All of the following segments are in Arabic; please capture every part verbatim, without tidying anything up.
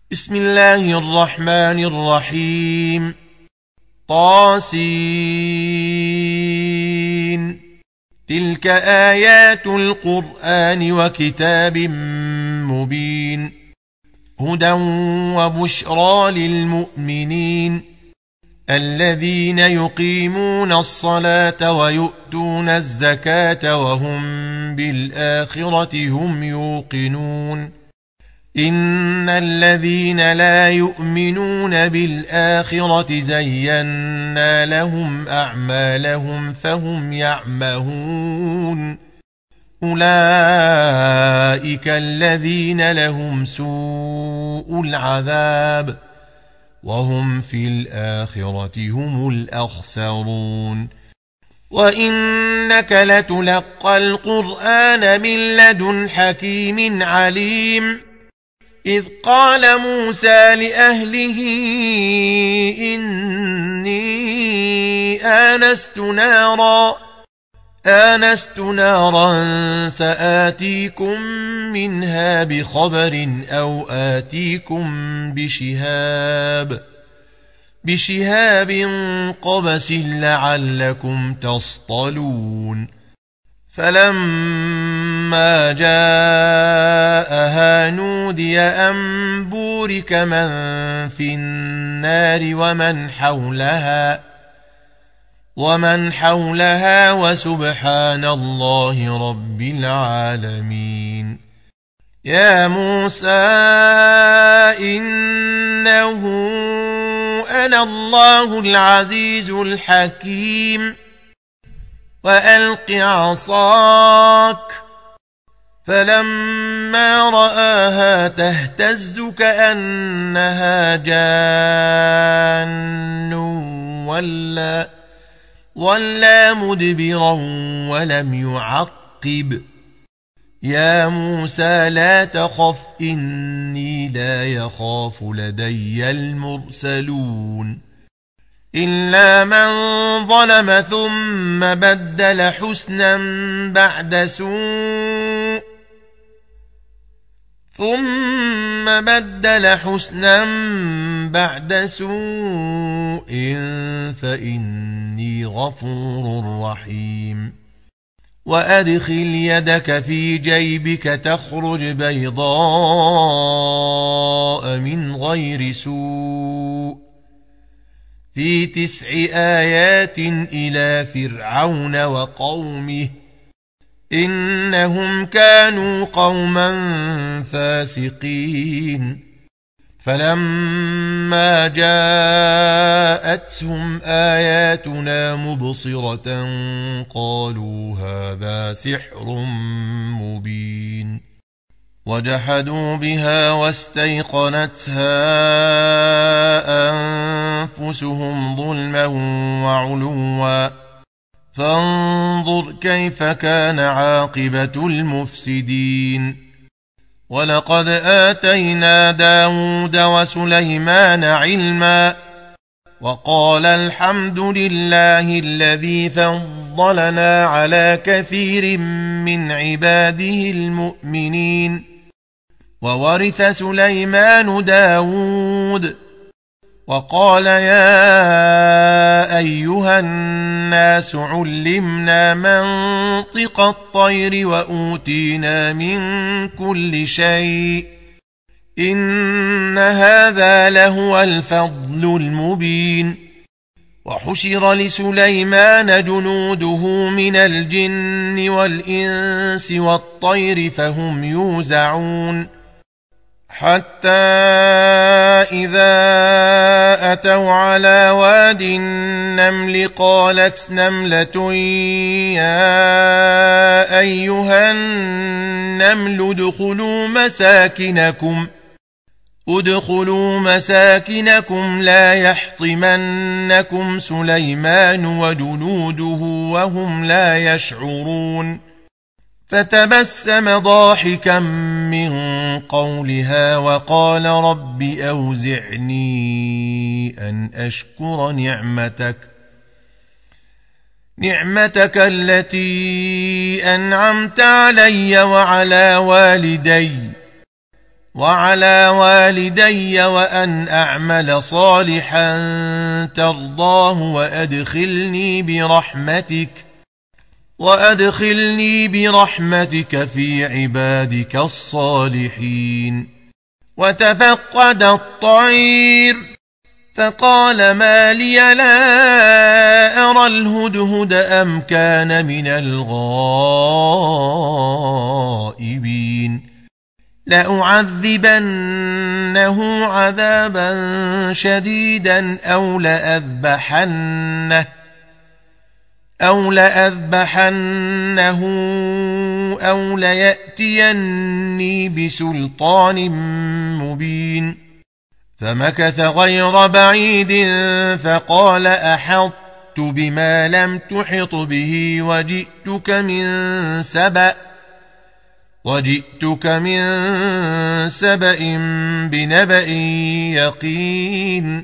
بسم الله الرحمن الرحيم. طاسين. تلك آيات القرآن وكتاب مبين، هدى وبشرى للمؤمنين الذين يقيمون الصلاة ويؤتون الزكاة وهم بالآخرة هم يوقنون. إن الذين لا يؤمنون بالآخرة زينا لهم أعمالهم فهم يعمهون. أولئك الذين لهم سوء العذاب وهم في الآخرة هم الأخسرون. وإنك لتلقى القرآن من لدن حكيم عليم. إذ قال موسى لأهله إني آنست نارا آنست نارا سآتيكم منها بخبر أو آتيكم بشهاب بشهاب قبس لعلكم تصطلون. فلما جاءها نودي أن بورك من في النار ومن حولها ومن حولها وسبحان الله رب العالمين. يا موسى إنه أنا الله العزيز الحكيم. وألق عصاك. فلما رآها تهتز كأنها جان ولا, ولا مدبرا ولم يعقب. يا موسى لا تخف إني لا يخاف لدي المرسلون. إلا من ظلم ثم بدل حسنا بعد سوء ثم بدل حسنا بعد سوء فإني غفور رحيم. وأدخل يدك في جيبك تخرج بيضاء من غير سوء في تسع آيات إلى فرعون وقومه إنهم كانوا قوما فاسقين. فلما جاءتهم آياتنا مبصرة قالوا هذا سحر مبين. وجحدوا بها واستيقنتها أنفسهم ظلما وعلوا فانظر كيف كان عاقبة المفسدين. ولقد آتينا داود وسليمان علما وقال الحمد لله الذي فضلنا على كثير من عباده المؤمنين. وورث سليمان داود وقال يا أيها الناس علمنا منطق الطير وأوتينا من كل شيء إن هذا لهو الفضل المبين. وحشر لسليمان جنوده من الجن والإنس والطير فهم يوزعون. حتى إذا أتوا على واد النمل قالت نملة يا أيها النمل ادخلوا مساكنكم ادخلوا مساكنكم لا يحطمنكم سليمان وجنوده وهم لا يشعرون. فتبسم ضاحكا من قولها وقال رب أوزعني أن أشكر نعمتك نعمتك التي أنعمت علي وعلى والدي وعلى والدي وأن أعمل صالحا ترضاه وأدخلني برحمتك وأدخلني برحمتك في عبادك الصالحين. وتفقد الطير فقال ما لي لا أرى الهدهد أم كان من الغائبين لأعذبنه عذابا شديدا أو لأذبحنه أو لأذبحنه أو ليأتيني بسلطان مبين. فمكث غير بعيد فقال أحطت بما لم تحط به وجئتك من سبأ وجئتك من سبأ بنبأ يقين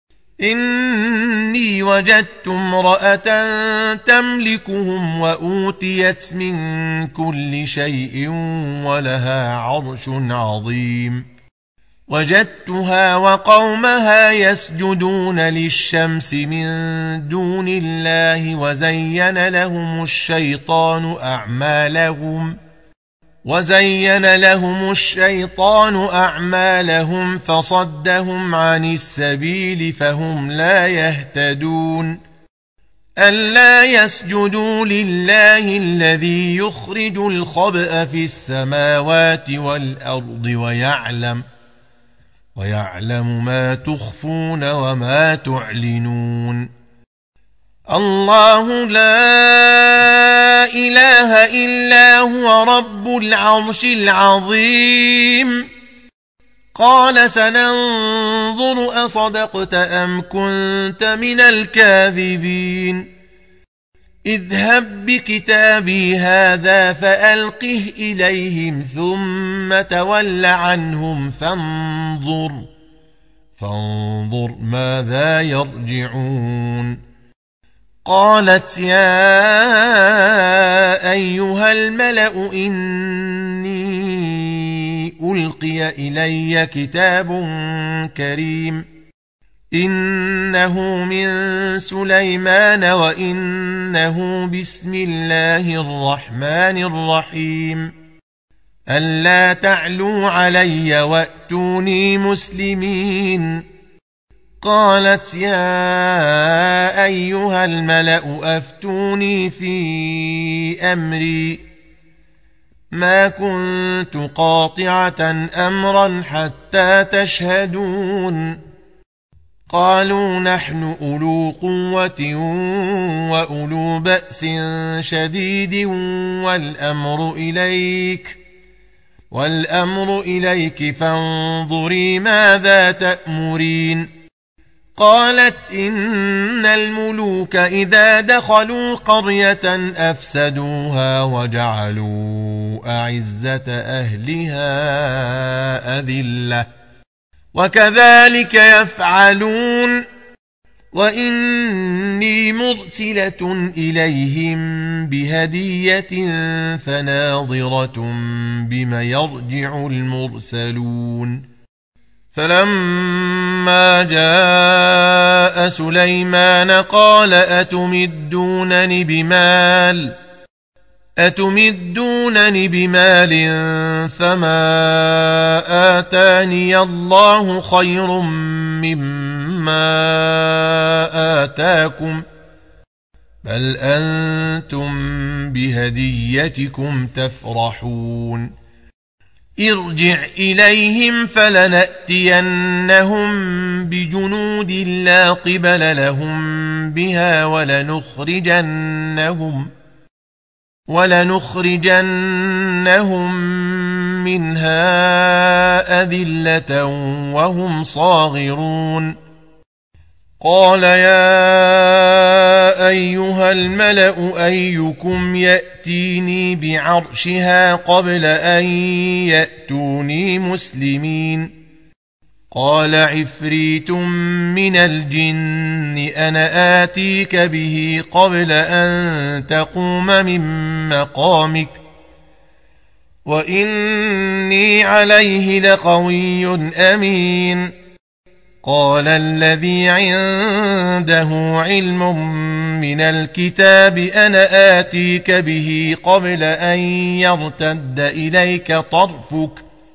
إني وجدت امرأة تملكهم وأوتيت من كل شيء ولها عرش عظيم وجدتها وقومها يسجدون للشمس من دون الله وزين لهم الشيطان أعمالهم وزين لهم الشيطان أعمالهم فصدهم عن السبيل فهم لا يهتدون ألا يسجدوا لله الذي يخرج الخبأ في السماوات والأرض ويعلم ويعلم ما تخفون وما تعلنون. الله لا إله إلا هو رب العرش العظيم. قال سننظر أصدقت أم كنت من الكاذبين اذهب بكتابي هذا فألقه إليهم ثم تول عنهم فانظر فانظر ماذا يرجعون. قالت يا أيها الملأ إني ألقي إلي كتاب كريم إنه من سليمان وإنه بسم الله الرحمن الرحيم ألا تعلوا علي وأتوني مسلمين. قالت يا أيها الملأ أفتوني في أمري ما كنت قاطعة أمرا حتى تشهدون. قالوا نحن أولو قوة وأولو بأس شديد والأمر إليك والأمر إليك فانظري ماذا تأمرين. قالت إن الملوك إذا دخلوا قرية أفسدوها وجعلوا أعزة أهلها أذلة وكذلك يفعلون وإني مرسلة إليهم بهدية فناظرة بما يرجع المرسلون. فلما جاء سليمان قال أتمدونني بمال أتمدونني بمال فما آتاني الله خير مما آتاكم بل أنتم بهديتكم تفرحون. ارجع إليهم فلنأتينهم بجنود لا قبل لهم بها ولنخرجنهم ولنخرجنهم منها أذلة وهم صاغرون. قال يا أيها الملأ أيكم يأتيني بعرشها قبل أن يأتوني مسلمين. قال عفريت من الجن أنا آتيك به قبل أن تقوم من مقامك وإني عليه لقوي أمين. قال الذي عنده علم من الكتاب أنا آتيك به قبل أن يرتد إليك طرفك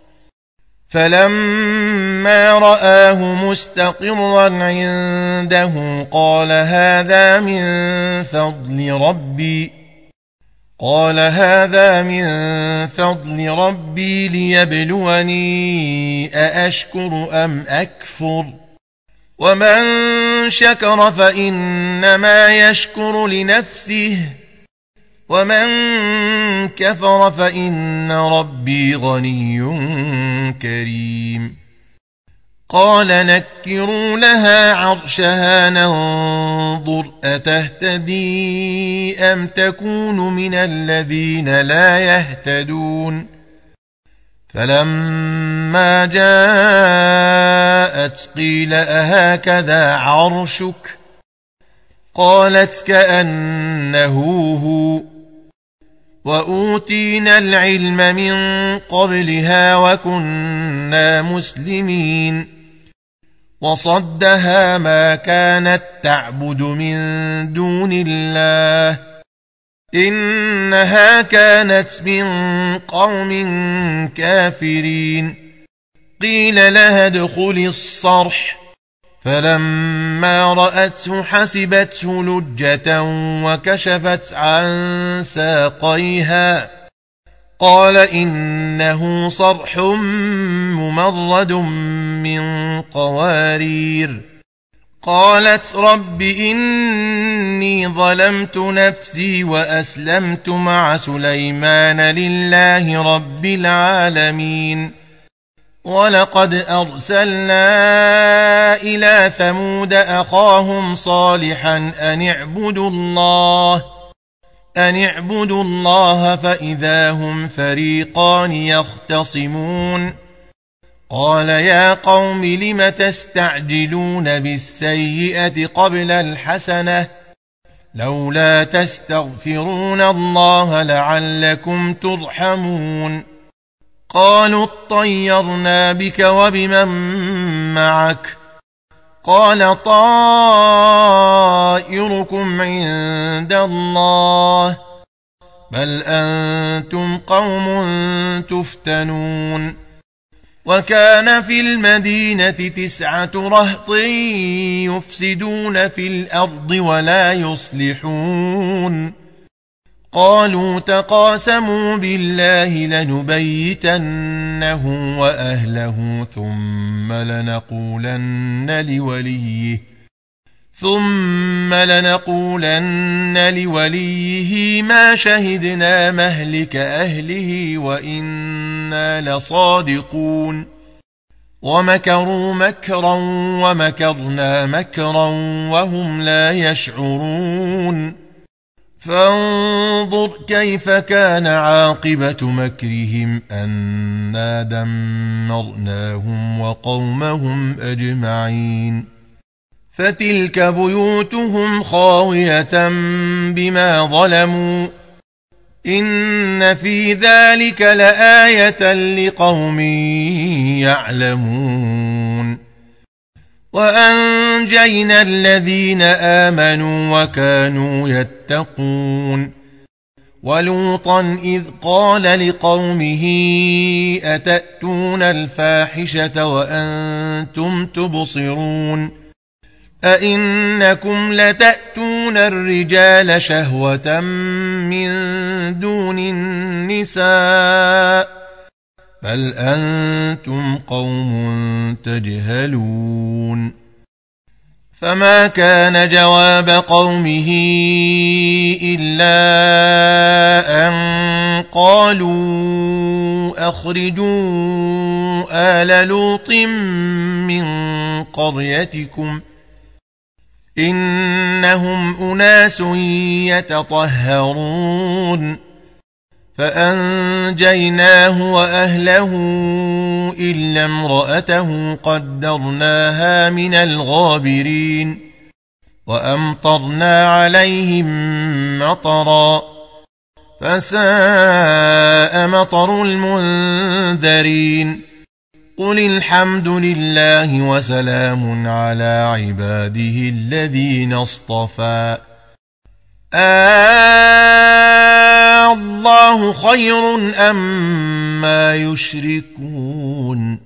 فلما رآه مستقرا عنده قال هذا من فضل ربي قال هذا من فضل ربي ليبلوني أأشكر أم أكفر ومن شكر فإنما يشكر لنفسه ومن كفر فإن ربي غني كريم. قال نكروا لها عرشها ننظر أتهتدي أم تكون من الذين لا يهتدون. فلما جاءت قيل أهكذا عرشك قالت كأنه هو وأوتينا العلم من قبلها وكنا مسلمين. وصدها ما كانت تعبد من دون الله إنها كانت من قوم كافرين. قيل لها ادخلي الصرح فلما رأته حسبته لجة وكشفت عن ساقيها قال إنه صرح ممرد من قوارير. قالت رب إني ظلمت نفسي وأسلمت مع سليمان لله رب العالمين. ولقد أرسلنا إلى ثمود أخاهم صالحا أن اعبدوا الله أن اعبدوا الله فإذا هم فريقان يختصمون. قال يا قوم لم تستعجلون بالسيئة قبل الحسنة لولا تستغفرون الله لعلكم ترحمون. قالوا اطيرنا بك وبمن معك قال طائركم عند الله بل أنتم قوم تفتنون. وكان في المدينة تسعة رهط يفسدون في الأرض ولا يصلحون. قالوا تقاسموا بالله لنبيتنه وأهله ثم لنقولن لوليه ثم لنقولن لوليه ما شهدنا مهلك أهله وإنا لصادقون. ومكروا مكرا ومكرنا مكرا وهم لا يشعرون. فانظر كيف كان عاقبة مكرهم أنا دمرناهم وقومهم أجمعين. فتلك بيوتهم خاوية بما ظلموا إن في ذلك لآية لقوم يعلمون. وأنجينا الذين آمنوا وكانوا يتقون. ولوطا إذ قال لقومه أتأتون الفاحشة وأنتم تبصرون أئنكم لتأتون الرجال شهوة من دون النساء بل أنتم قوم تجهلون. فما كان جواب قومه إلا أن قالوا أخرجوا آل لوط من قريتكم إنهم أناس يتطهرون. فأنجيناه وأهله إلا امرأته قدرناها من الغابرين. وأمطرنا عليهم مطرا فساء مطر المنذرين قل الحمد لله وسلام على عباده الذين اصطفى آه الله خير أما يشركون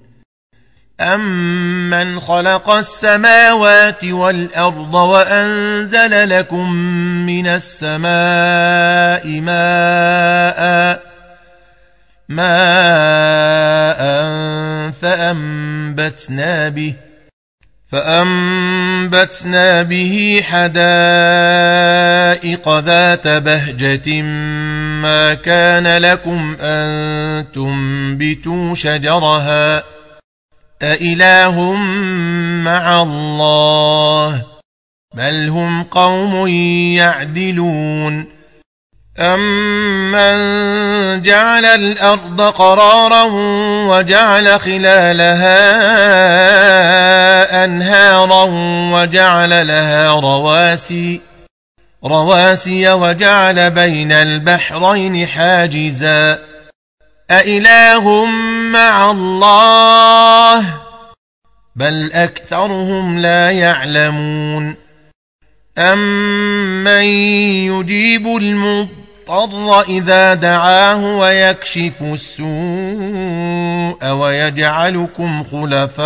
أمن خلق السماوات والأرض وأنزل لكم من السماء ماء ماء فأنبتنا به فأنبتنا به حدائق ذات بهجة ما كان لكم أن تنبتوا شجرها أإله مع الله بل هم قوم يعدلون أمن جعل الأرض قرارا وجعل خلالها أنهارا وجعل لها رواسي رواسي وجعل بين البحرين حاجزا أإله مع الله بل أكثرهم لا يعلمون أمن يجيب المضطر إذا دعاه ويكشف السوء ويجعلكم خلفاء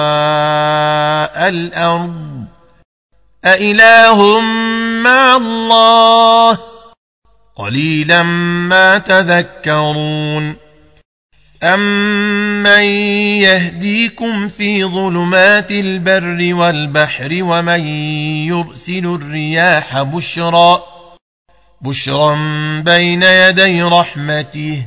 الأرض أإله مع الله قليلا ما تذكرون أمن يهديكم في ظلمات البر والبحر ومن يرسل الرياح بشرا بشرا بين يدي رحمته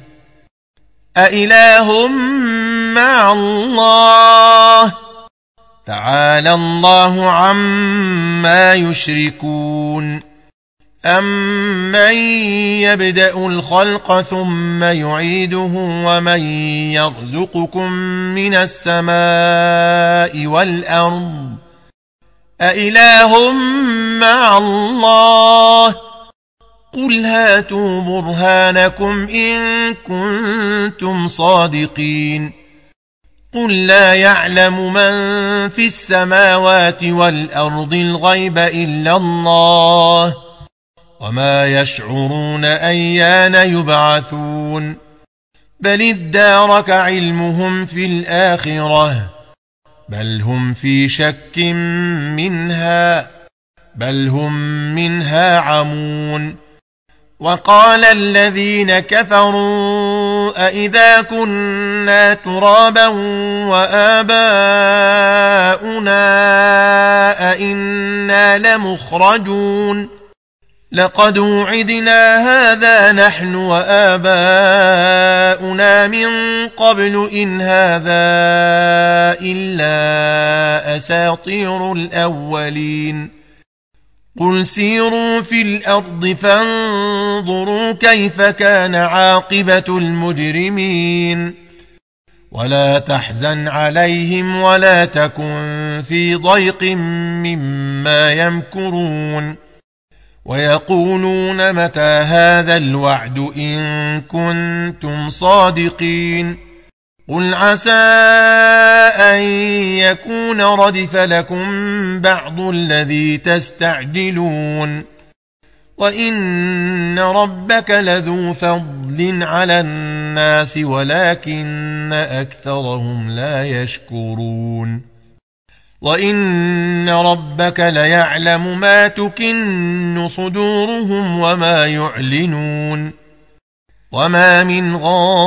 أإله مع الله تعالى الله عما يشركون أمن يبدأ الخلق ثم يعيده ومن يرزقكم من السماء والأرض أإله مع الله قل هاتوا برهانكم إن كنتم صادقين قل لا يعلم من في السماوات والأرض الغيب إلا الله وما يشعرون أيان يبعثون بل ادارك علمهم في الآخرة بل هم في شك منها بل هم منها عمون وقال الذين كفروا أئذا كنا ترابا وآباؤنا أئنا لمخرجون لقد وعدنا هذا نحن وآباؤنا من قبل إن هذا إلا أساطير الأولين قل سيروا في الأرض فانظروا كيف كان عاقبة المجرمين ولا تحزن عليهم ولا تكن في ضيق مما يمكرون ويقولون متى هذا الوعد إن كنتم صادقين قل عسى أن يكون ردف لكم بعض الذي تستعجلون وإن ربك لذو فضل على الناس ولكن أكثرهم لا يشكرون وإن ربك ليعلم ما تكن صدورهم وما يعلنون وما من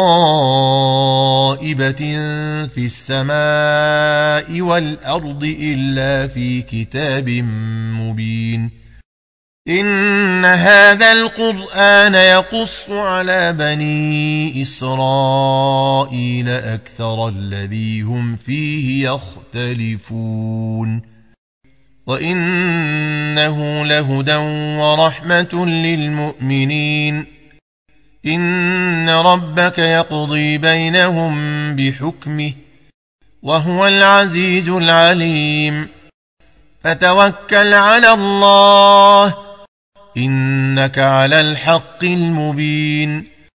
غائبة في السماء والأرض إلا في كتاب مبين إن هذا القرآن يقص على بني إسرائيل أكثر الذي هم فيه يختلفون وإنه لهدى ورحمة للمؤمنين إن ربك يقضي بينهم بحكمه وهو العزيز العليم فتوكل على الله إنك على الحق المبين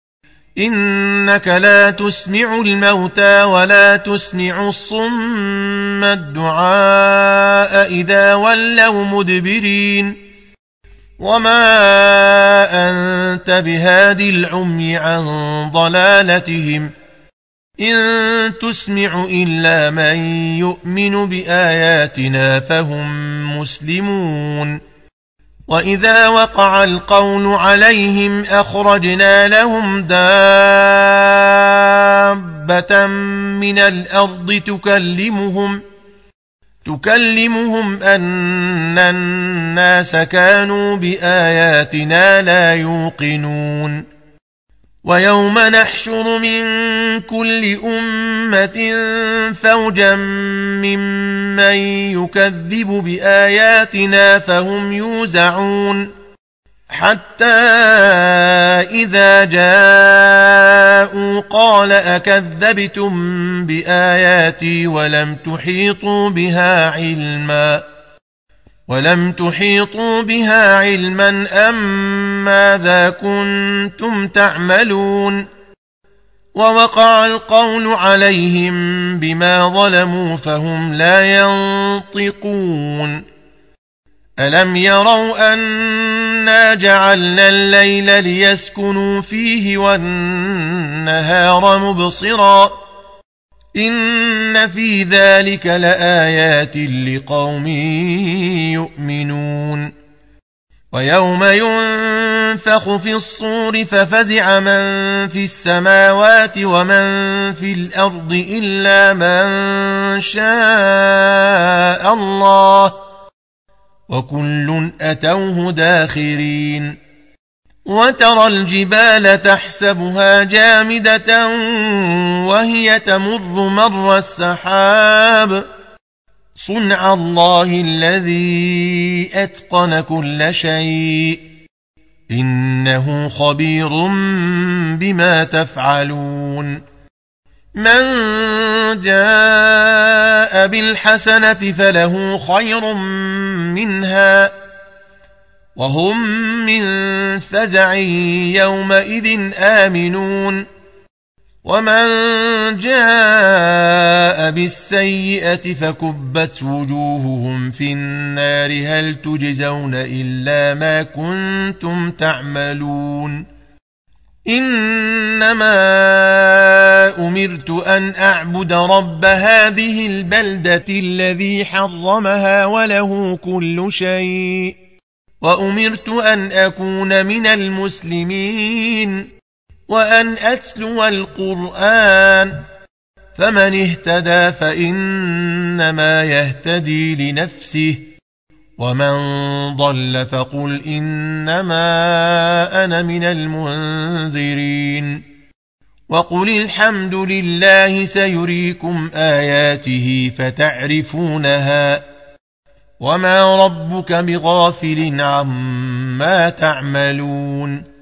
إنك لا تسمع الموتى ولا تسمع الصم الدعاء إذا ولوا مدبرين وما أنت بهاد العمي عن ضلالتهم إن تسمع إلا من يؤمن بآياتنا فهم مسلمون وإذا وقع القول عليهم أخرجنا لهم دابة من الأرض تكلمهم تكلمهم أن الناس كانوا بآياتنا لا يوقنون ويوم نحشر من كل أمة فوجا ممن يكذب بآياتنا فهم يوزعون حتى إذا جاءوا قال أكذبتم بآياتي ولم تحيطوا بها علما ولم تحيطوا بها علما أم ماذا كنتم تعملون ووقع القول عليهم بما ظلموا فهم لا ينطقون ألم يروا أنا جعلنا الليل ليسكنوا فيه والنهار مبصرا إن في ذلك لآيات لقوم يؤمنون ويوم ينفخ في الصور ففزع من في السماوات ومن في الأرض إلا من شاء الله وكل أتوه داخرين وترى الجبال تحسبها جامدة وهي تمر مر السحاب صنع الله الذي أتقن كل شيء إنه خبير بما تفعلون من جاء بالحسنة فله خير منها وهم من فزع يومئذ آمنون ومن جاء بالسيئة فكبت وجوههم في النار هل تجزون إلا ما كنتم تعملون إنما أمرت أن أعبد رب هذه البلدة الذي حرمها وله كل شيء وأمرت أن أكون من المسلمين وأن أتلو القرآن فمن اهتدى فإنما يهتدي لنفسه ومن ضل فقل إنما أنا من المنذرين وقل الحمد لله سيريكم آياته فتعرفونها وما ربك بغافل عما تعملون